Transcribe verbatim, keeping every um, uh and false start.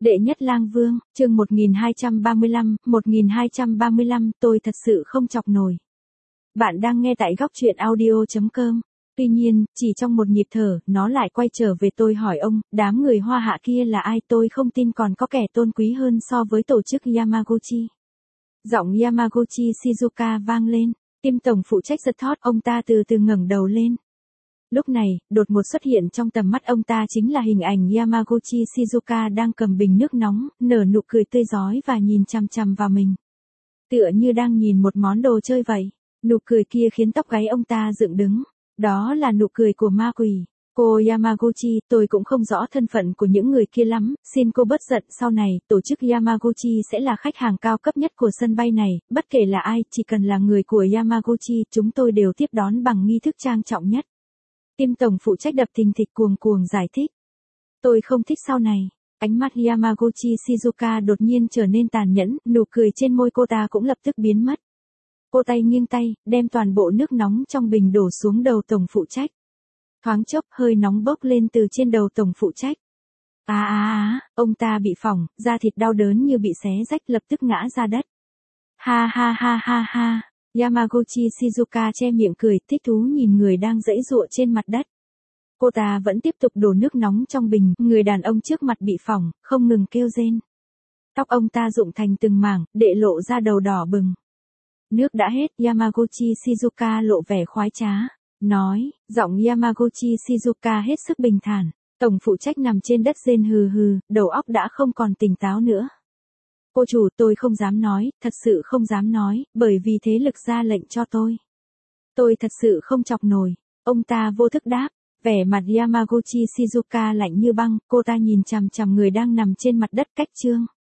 Đệ nhất lang vương, chương một nghìn hai trăm ba mươi lăm, một nghìn hai trăm ba mươi lăm, tôi thật sự không chọc nổi. Bạn đang nghe tại góc truyện audio chấm com. Tuy nhiên, chỉ trong một nhịp thở, nó lại quay trở về. Tôi hỏi ông, đám người Hoa Hạ kia là ai? Tôi không tin còn có kẻ tôn quý hơn so với tổ chức Yamaguchi. Giọng Yamaguchi Shizuka vang lên, tim tổng phụ trách giật thót, ông ta từ từ ngẩng đầu lên. Lúc này, đột ngột xuất hiện trong tầm mắt ông ta chính là hình ảnh Yamaguchi Shizuka đang cầm bình nước nóng, nở nụ cười tươi rói và nhìn chằm chằm vào mình. Tựa như đang nhìn một món đồ chơi vậy. Nụ cười kia khiến tóc gáy ông ta dựng đứng. Đó là nụ cười của ma quỷ. Cô Yamaguchi, tôi cũng không rõ thân phận của những người kia lắm, xin cô bớt giận, sau này, tổ chức Yamaguchi sẽ là khách hàng cao cấp nhất của sân bay này, bất kể là ai, chỉ cần là người của Yamaguchi, chúng tôi đều tiếp đón bằng nghi thức trang trọng nhất. Tim tổng phụ trách đập thình thịch cuồng cuồng giải thích. Tôi không thích sau này. Ánh mắt Yamaguchi Shizuka đột nhiên trở nên tàn nhẫn, nụ cười trên môi cô ta cũng lập tức biến mất. Cô tay nghiêng tay, đem toàn bộ nước nóng trong bình đổ xuống đầu tổng phụ trách. Thoáng chốc, hơi nóng bốc lên từ trên đầu tổng phụ trách. Á á á, ông ta bị phỏng, da thịt đau đớn như bị xé rách, lập tức ngã ra đất. Ha ha ha ha ha. Yamaguchi Shizuka che miệng cười, thích thú nhìn người đang giãy giụa trên mặt đất. Cô ta vẫn tiếp tục đổ nước nóng trong bình, người đàn ông trước mặt bị phỏng, không ngừng kêu rên. Tóc ông ta rụng thành từng mảng, để lộ ra đầu đỏ bừng. Nước đã hết, Yamaguchi Shizuka lộ vẻ khoái trá. Nói, giọng Yamaguchi Shizuka hết sức bình thản. Tổng phụ trách nằm trên đất rên hừ hừ, đầu óc đã không còn tỉnh táo nữa. Cô chủ, tôi không dám nói, thật sự không dám nói, bởi vì thế lực ra lệnh cho tôi. Tôi thật sự không chọc nổi. Ông ta vô thức đáp, vẻ mặt Yamaguchi Shizuka lạnh như băng, cô ta nhìn chằm chằm người đang nằm trên mặt đất cách chương.